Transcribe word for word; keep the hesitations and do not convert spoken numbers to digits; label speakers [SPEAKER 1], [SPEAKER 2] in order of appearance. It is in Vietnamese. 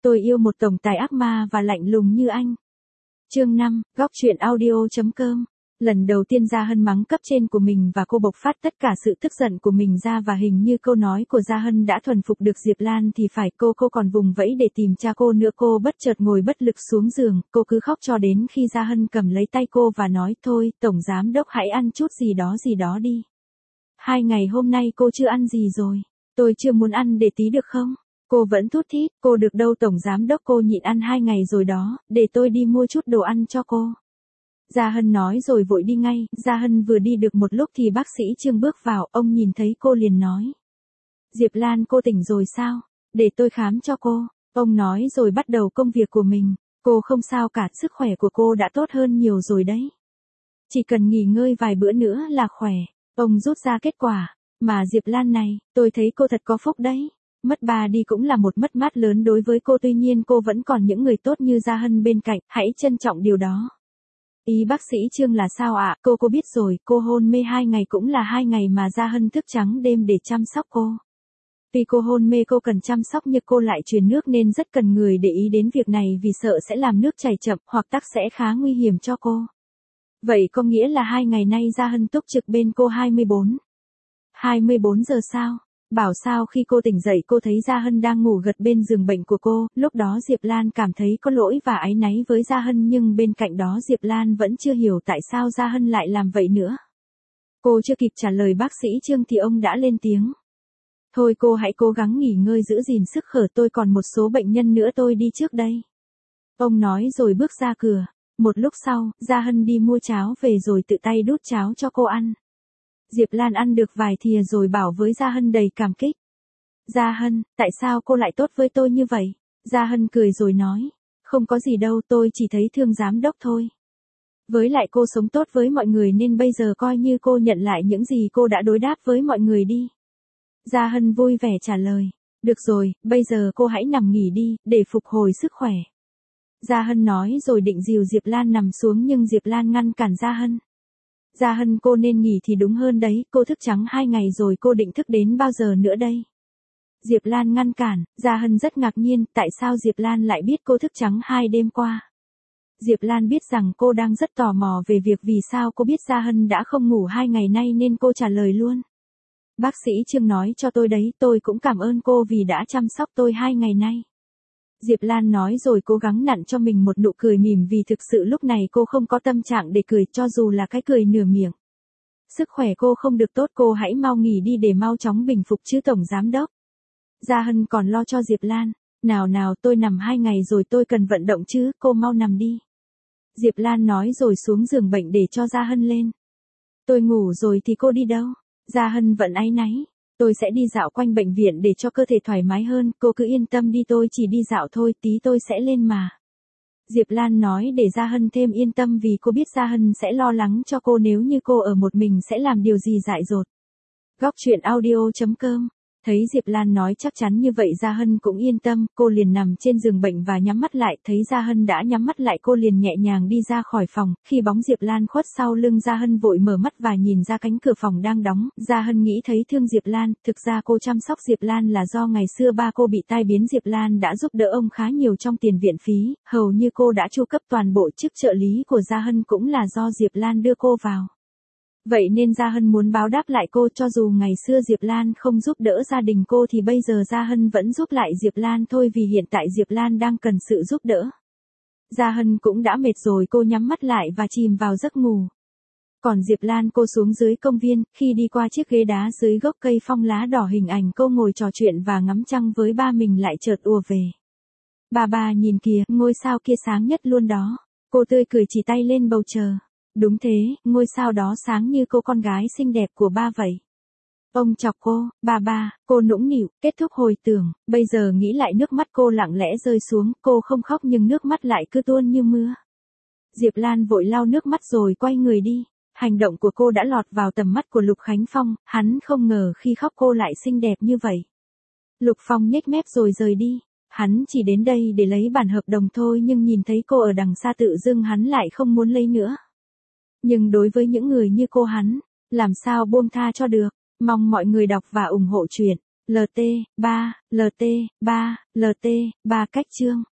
[SPEAKER 1] Tôi yêu một tổng tài ác ma và lạnh lùng như anh. Chương năm, góc truyện audio.com. Lần đầu tiên Gia Hân mắng cấp trên của mình và cô bộc phát tất cả sự tức giận của mình ra, và hình như câu nói của Gia Hân đã thuần phục được Diệp Lan thì phải, cô cô còn vùng vẫy để tìm cha cô nữa. Cô bất chợt ngồi bất lực xuống giường, cô cứ khóc cho đến khi Gia Hân cầm lấy tay cô và nói, thôi, tổng giám đốc hãy ăn chút gì đó gì đó đi. Hai ngày hôm nay cô chưa ăn gì rồi. Tôi chưa muốn ăn, để tí được không? Cô vẫn thút thít, cô được đâu tổng giám đốc, cô nhịn ăn hai ngày rồi đó, để tôi đi mua chút đồ ăn cho cô. Gia Hân nói rồi vội đi ngay. Gia Hân vừa đi được một lúc thì bác sĩ Trương bước vào, ông nhìn thấy cô liền nói. Diệp Lan, cô tỉnh rồi sao? Để tôi khám cho cô. Ông nói rồi bắt đầu công việc của mình. Cô không sao cả, sức khỏe của cô đã tốt hơn nhiều rồi đấy. Chỉ cần nghỉ ngơi vài bữa nữa là khỏe. Ông rút ra kết quả. Mà Diệp Lan này, tôi thấy cô thật có phúc đấy. Mất bà đi cũng là một mất mát lớn đối với cô, tuy nhiên cô vẫn còn những người tốt như Gia Hân bên cạnh, hãy trân trọng điều đó. Ý bác sĩ Trương là sao ạ? À? Cô cô biết rồi, cô hôn mê hai ngày cũng là hai ngày mà Gia Hân thức trắng đêm để chăm sóc cô. Vì cô hôn mê cô cần chăm sóc nhưng cô lại truyền nước nên rất cần người để ý đến việc này, vì sợ sẽ làm nước chảy chậm hoặc tắc sẽ khá nguy hiểm cho cô. Vậy có nghĩa là hai ngày nay Gia Hân túc trực bên cô hai mươi bốn. hai mươi bốn giờ sao? Bảo sao khi cô tỉnh dậy cô thấy Gia Hân đang ngủ gật bên giường bệnh của cô, lúc đó Diệp Lan cảm thấy có lỗi và áy náy với Gia Hân, nhưng bên cạnh đó Diệp Lan vẫn chưa hiểu tại sao Gia Hân lại làm vậy nữa. Cô chưa kịp trả lời bác sĩ Trương thì ông đã lên tiếng. Thôi cô hãy cố gắng nghỉ ngơi giữ gìn sức khỏe, tôi còn một số bệnh nhân nữa tôi đi trước đây. Ông nói rồi bước ra cửa. Một lúc sau, Gia Hân đi mua cháo về rồi tự tay đút cháo cho cô ăn. Diệp Lan ăn được vài thìa rồi bảo với Gia Hân đầy cảm kích. Gia Hân, tại sao cô lại tốt với tôi như vậy? Gia Hân cười rồi nói. Không có gì đâu, tôi chỉ thấy thương giám đốc thôi. Với lại cô sống tốt với mọi người nên bây giờ coi như cô nhận lại những gì cô đã đối đáp với mọi người đi. Gia Hân vui vẻ trả lời. Được rồi, bây giờ cô hãy nằm nghỉ đi, để phục hồi sức khỏe. Gia Hân nói rồi định dìu Diệp Lan nằm xuống nhưng Diệp Lan ngăn cản Gia Hân. Gia Hân, cô nên nghỉ thì đúng hơn đấy, cô thức trắng hai ngày rồi, cô định thức đến bao giờ nữa đây? Diệp Lan ngăn cản. Gia Hân rất ngạc nhiên, tại sao Diệp Lan lại biết cô thức trắng hai đêm qua? Diệp Lan biết rằng cô đang rất tò mò về việc vì sao cô biết Gia Hân đã không ngủ hai ngày nay nên cô trả lời luôn. Bác sĩ Trương nói cho tôi đấy, tôi cũng cảm ơn cô vì đã chăm sóc tôi hai ngày nay. Diệp Lan nói rồi cố gắng nặn cho mình một nụ cười mỉm, vì thực sự lúc này cô không có tâm trạng để cười, cho dù là cái cười nửa miệng. Sức khỏe cô không được tốt, cô hãy mau nghỉ đi để mau chóng bình phục chứ tổng giám đốc. Gia Hân còn lo cho Diệp Lan. Nào nào, tôi nằm hai ngày rồi, tôi cần vận động chứ, cô mau nằm đi. Diệp Lan nói rồi xuống giường bệnh để cho Gia Hân lên. Tôi ngủ rồi thì cô đi đâu? Gia Hân vẫn áy náy. Tôi sẽ đi dạo quanh bệnh viện để cho cơ thể thoải mái hơn, cô cứ yên tâm đi, tôi chỉ đi dạo thôi, tí tôi sẽ lên mà. Diệp Lan nói để Gia Hân thêm yên tâm, vì cô biết Gia Hân sẽ lo lắng cho cô nếu như cô ở một mình sẽ làm điều gì dại dột. Góc truyện audio.com. Thấy Diệp Lan nói chắc chắn như vậy Gia Hân cũng yên tâm, cô liền nằm trên giường bệnh và nhắm mắt lại, thấy Gia Hân đã nhắm mắt lại cô liền nhẹ nhàng đi ra khỏi phòng, khi bóng Diệp Lan khuất sau lưng Gia Hân vội mở mắt và nhìn ra cánh cửa phòng đang đóng, Gia Hân nghĩ thấy thương Diệp Lan, thực ra cô chăm sóc Diệp Lan là do ngày xưa ba cô bị tai biến, Diệp Lan đã giúp đỡ ông khá nhiều trong tiền viện phí, hầu như cô đã chu cấp toàn bộ chức trợ lý của Gia Hân cũng là do Diệp Lan đưa cô vào. Vậy nên Gia Hân muốn báo đáp lại cô, cho dù ngày xưa Diệp Lan không giúp đỡ gia đình cô thì bây giờ Gia Hân vẫn giúp lại Diệp Lan thôi, vì hiện tại Diệp Lan đang cần sự giúp đỡ. Gia Hân cũng đã mệt rồi, cô nhắm mắt lại và chìm vào giấc ngủ. Còn Diệp Lan, cô xuống dưới công viên, khi đi qua chiếc ghế đá dưới gốc cây phong lá đỏ, hình ảnh cô ngồi trò chuyện và ngắm trăng với ba mình lại chợt ùa về. Bà bà nhìn kìa, ngôi sao kia sáng nhất luôn đó. Cô tươi cười chỉ tay lên bầu trời. Đúng thế, ngôi sao đó sáng như cô con gái xinh đẹp của ba vậy. Ông chọc cô, bà bà, cô nũng nịu, kết thúc hồi tưởng, bây giờ nghĩ lại nước mắt cô lặng lẽ rơi xuống, cô không khóc nhưng nước mắt lại cứ tuôn như mưa. Diệp Lan vội lau nước mắt rồi quay người đi. Hành động của cô đã lọt vào tầm mắt của Lục Khánh Phong, hắn không ngờ khi khóc cô lại xinh đẹp như vậy. Lục Phong nhếch mép rồi rời đi. Hắn chỉ đến đây để lấy bản hợp đồng thôi, nhưng nhìn thấy cô ở đằng xa tự dưng hắn lại không muốn lấy nữa. Nhưng đối với những người như cô hắn, làm sao buông tha cho được. Mong mọi người đọc và ủng hộ truyện. lờ tê, ba, lờ tê, ba, lờ tê, ba cách chương.